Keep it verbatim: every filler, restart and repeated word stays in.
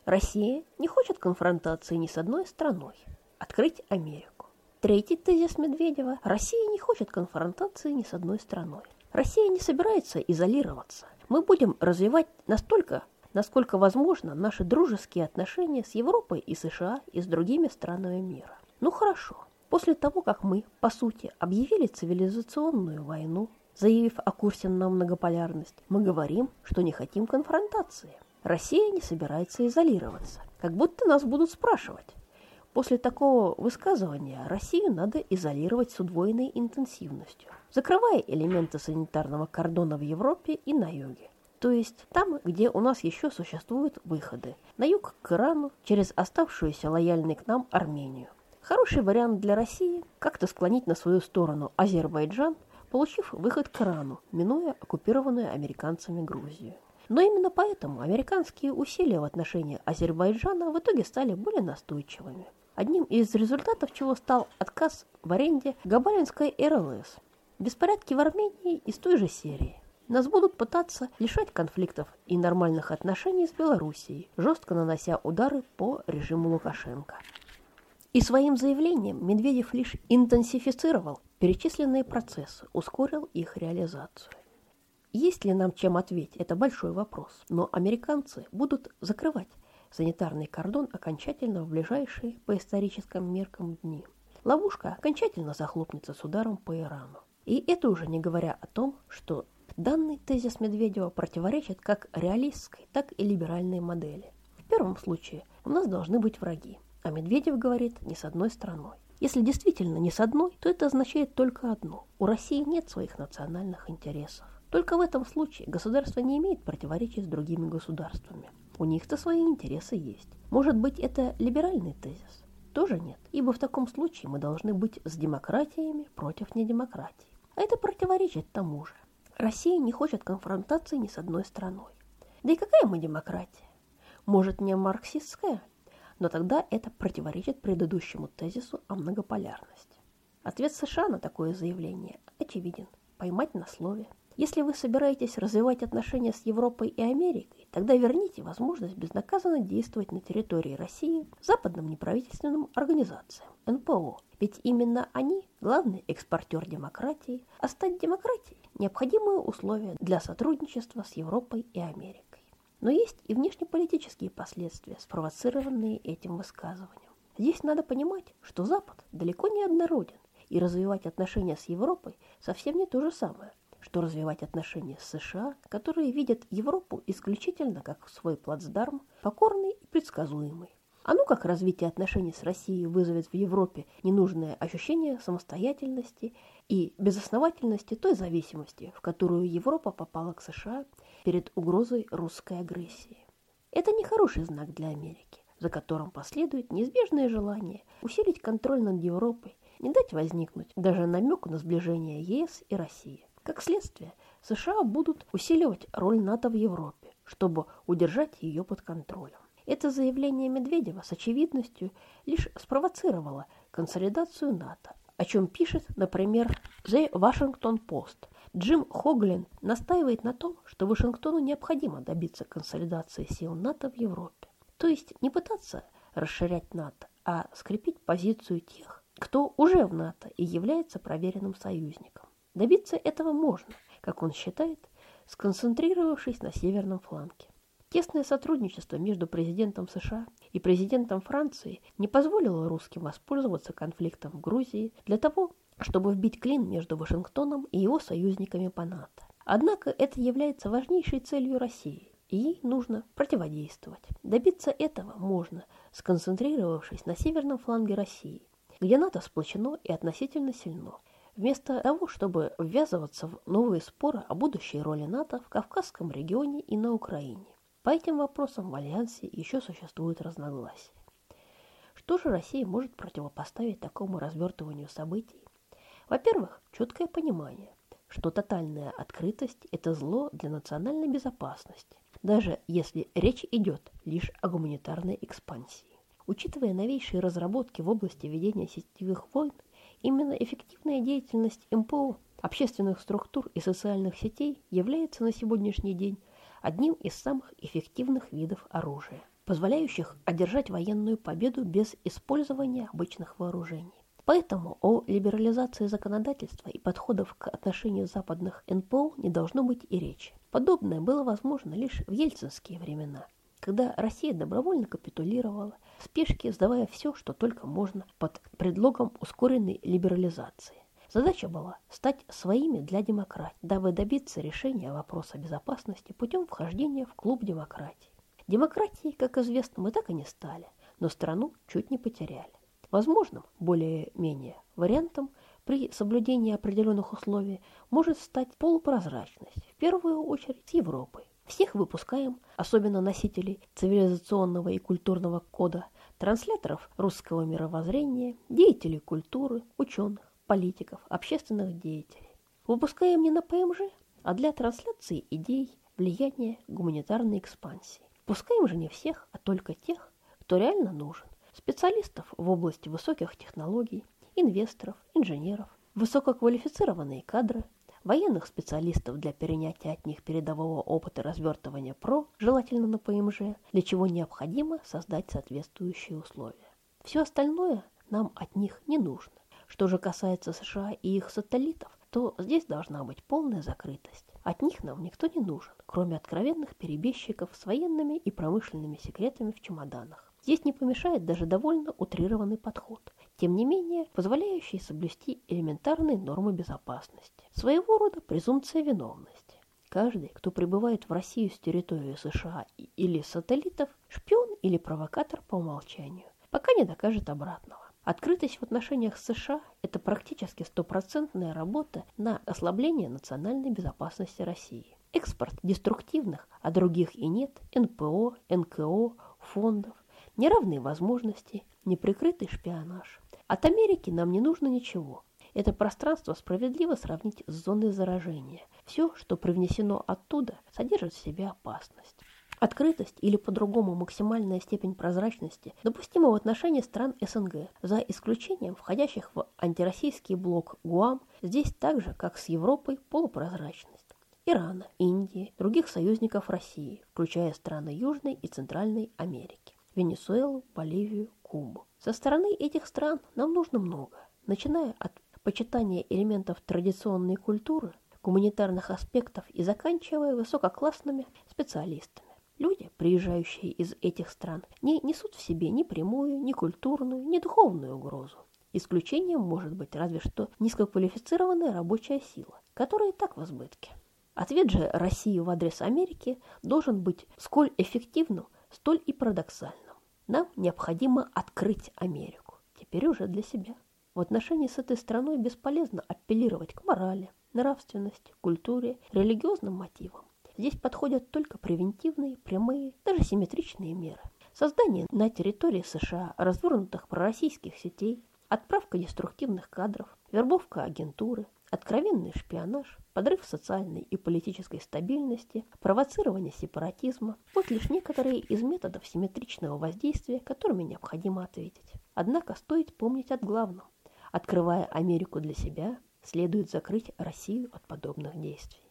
Россия не хочет конфронтации ни с одной страной. Открыть Америку. Третий тезис Медведева. Россия не хочет конфронтации ни с одной страной. Россия не собирается изолироваться. Мы будем развивать настолько, насколько возможно, наши дружеские отношения с Европой и США и с другими странами мира. Ну хорошо. После того, как мы, по сути, объявили цивилизационную войну, заявив о курсе на многополярность, мы говорим, что не хотим конфронтации. Россия не собирается изолироваться. Как будто нас будут спрашивать. После такого высказывания Россию надо изолировать с удвоенной интенсивностью, закрывая элементы санитарного кордона в Европе и на юге. То есть там, где у нас еще существуют выходы. На юг к Ирану, через оставшуюся лояльной к нам Армению. Хороший вариант для России – как-то склонить на свою сторону Азербайджан, получив выход к Ирану, минуя оккупированную американцами Грузию. Но именно поэтому американские усилия в отношении Азербайджана в итоге стали более настойчивыми. Одним из результатов чего стал отказ в аренде Габалинской эр эл эс. Беспорядки в Армении из той же серии. Нас будут пытаться лишать конфликтов и нормальных отношений с Белоруссией, жестко нанося удары по режиму Лукашенко. И своим заявлением Медведев лишь интенсифицировал перечисленные процессы, ускорил их реализацию. Есть ли нам чем ответить, это большой вопрос, но американцы будут закрывать санитарный кордон окончательно в ближайшие по историческим меркам дни. Ловушка окончательно захлопнется с ударом по Ирану. И это уже не говоря о том, что данный тезис Медведева противоречит как реалистской, так и либеральной модели. В первом случае у нас должны быть враги, а Медведев говорит не с одной страной. Если действительно не с одной, то это означает только одно. У России нет своих национальных интересов. Только в этом случае государство не имеет противоречий с другими государствами. У них-то свои интересы есть. Может быть, это либеральный тезис? Тоже нет, ибо в таком случае мы должны быть с демократиями против недемократии. А это противоречит тому же. Россия не хочет конфронтации ни с одной страной. Да и какая мы демократия? Может, не марксистская? Но тогда это противоречит предыдущему тезису о многополярности. Ответ США на такое заявление очевиден. Поймать на слове. Если вы собираетесь развивать отношения с Европой и Америкой, тогда верните возможность безнаказанно действовать на территории России западным неправительственным организациям, эн пэ о. Ведь именно они – главный экспортер демократии, а стать демократией – необходимые условия для сотрудничества с Европой и Америкой. Но есть и внешнеполитические последствия, спровоцированные этим высказыванием. Здесь надо понимать, что Запад далеко не однороден, и развивать отношения с Европой совсем не то же самое, что развивать отношения с США, которые видят Европу исключительно как свой плацдарм, покорный и предсказуемый. А ну как развитие отношений с Россией вызовет в Европе ненужное ощущение самостоятельности и безосновательности той зависимости, в которую Европа попала к США перед угрозой русской агрессии. Это не хороший знак для Америки, за которым последует неизбежное желание усилить контроль над Европой, не дать возникнуть даже намеку на сближение е эс и России. Как следствие, США будут усиливать роль НАТО в Европе, чтобы удержать ее под контролем. Это заявление Медведева с очевидностью лишь спровоцировало консолидацию НАТО, о чем пишет, например, The Washington Post. Джим Хоглин настаивает на том, что Вашингтону необходимо добиться консолидации сил НАТО в Европе. То есть не пытаться расширять НАТО, а скрепить позицию тех, кто уже в НАТО и является проверенным союзником. Добиться этого можно, как он считает, сконцентрировавшись на северном фланге. Тесное сотрудничество между президентом США и президентом Франции не позволило русским воспользоваться конфликтом в Грузии для того, чтобы вбить клин между Вашингтоном и его союзниками по НАТО. Однако это является важнейшей целью России, и ей нужно противодействовать. Добиться этого можно, сконцентрировавшись на северном фланге России, где НАТО сплочено и относительно сильно, вместо того, чтобы ввязываться в новые споры о будущей роли НАТО в Кавказском регионе и на Украине. По этим вопросам в Альянсе еще существуют разногласия. Что же Россия может противопоставить такому развертыванию событий? Во-первых, четкое понимание, что тотальная открытость – это зло для национальной безопасности, даже если речь идет лишь о гуманитарной экспансии. Учитывая новейшие разработки в области ведения сетевых войн, именно эффективная деятельность эм пэ о, общественных структур и социальных сетей является на сегодняшний день одним из самых эффективных видов оружия. позволяющих одержать военную победу без использования обычных вооружений. Поэтому о либерализации законодательства и подходов к отношению западных эн пэ о не должно быть и речи. Подобное было возможно лишь в ельцинские времена, когда Россия добровольно капитулировала, в спешке сдавая все, что только можно, под предлогом ускоренной либерализации. Задача была стать своими для демократии, дабы добиться решения вопроса безопасности путем вхождения в клуб демократии. Демократией, как известно, мы так и не стали, но страну чуть не потеряли. Возможным, более-менее, вариантом при соблюдении определенных условий может стать полупрозрачность, в первую очередь с Европой. Всех выпускаем, особенно носителей цивилизационного и культурного кода, трансляторов русского мировоззрения, деятелей культуры, ученых, политиков, общественных деятелей. Выпускаем не на пэ эм жэ, а для трансляции идей, влияния, гуманитарной экспансии. Пускаем же не всех, а только тех, кто реально нужен. Специалистов в области высоких технологий, инвесторов, инженеров, высококвалифицированные кадры, военных специалистов для перенятия от них передового опыта развертывания ПРО, желательно на пэ эм жэ, для чего необходимо создать соответствующие условия. Все остальное нам от них не нужно. Что же касается США и их сателлитов, то здесь должна быть полная закрытость. От них нам никто не нужен, кроме откровенных перебежчиков с военными и промышленными секретами в чемоданах. Здесь не помешает даже довольно утрированный подход, тем не менее позволяющий соблюсти элементарные нормы безопасности. Своего рода презумпция виновности. Каждый, кто прибывает в Россию с территории США или сателлитов, шпион или провокатор по умолчанию, пока не докажет обратного. Открытость в отношениях с США – это практически стопроцентная работа на ослабление национальной безопасности России. Экспорт деструктивных, а других и нет, эн пэ о, эн ка о, фондов, неравные возможности, неприкрытый шпионаж. От Америки нам не нужно ничего. Это пространство справедливо сравнить с зоной заражения. Все, что привнесено оттуда, содержит в себе опасность. Открытость или по-другому максимальная степень прозрачности допустима в отношении стран эс эн гэ, за исключением входящих в антироссийский блок ГУАМ, здесь так же, как с Европой, полупрозрачность. Ирана, Индии, других союзников России, включая страны Южной и Центральной Америки, Венесуэлу, Боливию, Кубу. Со стороны этих стран нам нужно много, начиная от почитания элементов традиционной культуры, гуманитарных аспектов и заканчивая высококлассными специалистами. Люди, приезжающие из этих стран, не несут в себе ни прямую, ни культурную, ни духовную угрозу. Исключением может быть разве что низкоквалифицированная рабочая сила, которая и так в избытке. Ответ же России в адрес Америки должен быть сколь эффективным, столь и парадоксальным. Нам необходимо открыть Америку, теперь уже для себя. В отношении с этой страной бесполезно апеллировать к морали, нравственности, культуре, религиозным мотивам. Здесь подходят только превентивные, прямые, даже симметричные меры. Создание на территории США развернутых пророссийских сетей, отправка деструктивных кадров, вербовка агентуры, откровенный шпионаж, подрыв социальной и политической стабильности, провоцирование сепаратизма – вот лишь некоторые из методов симметричного воздействия, которыми необходимо ответить. Однако стоит помнить о главном. Открывая Америку для себя, следует закрыть Россию от подобных действий.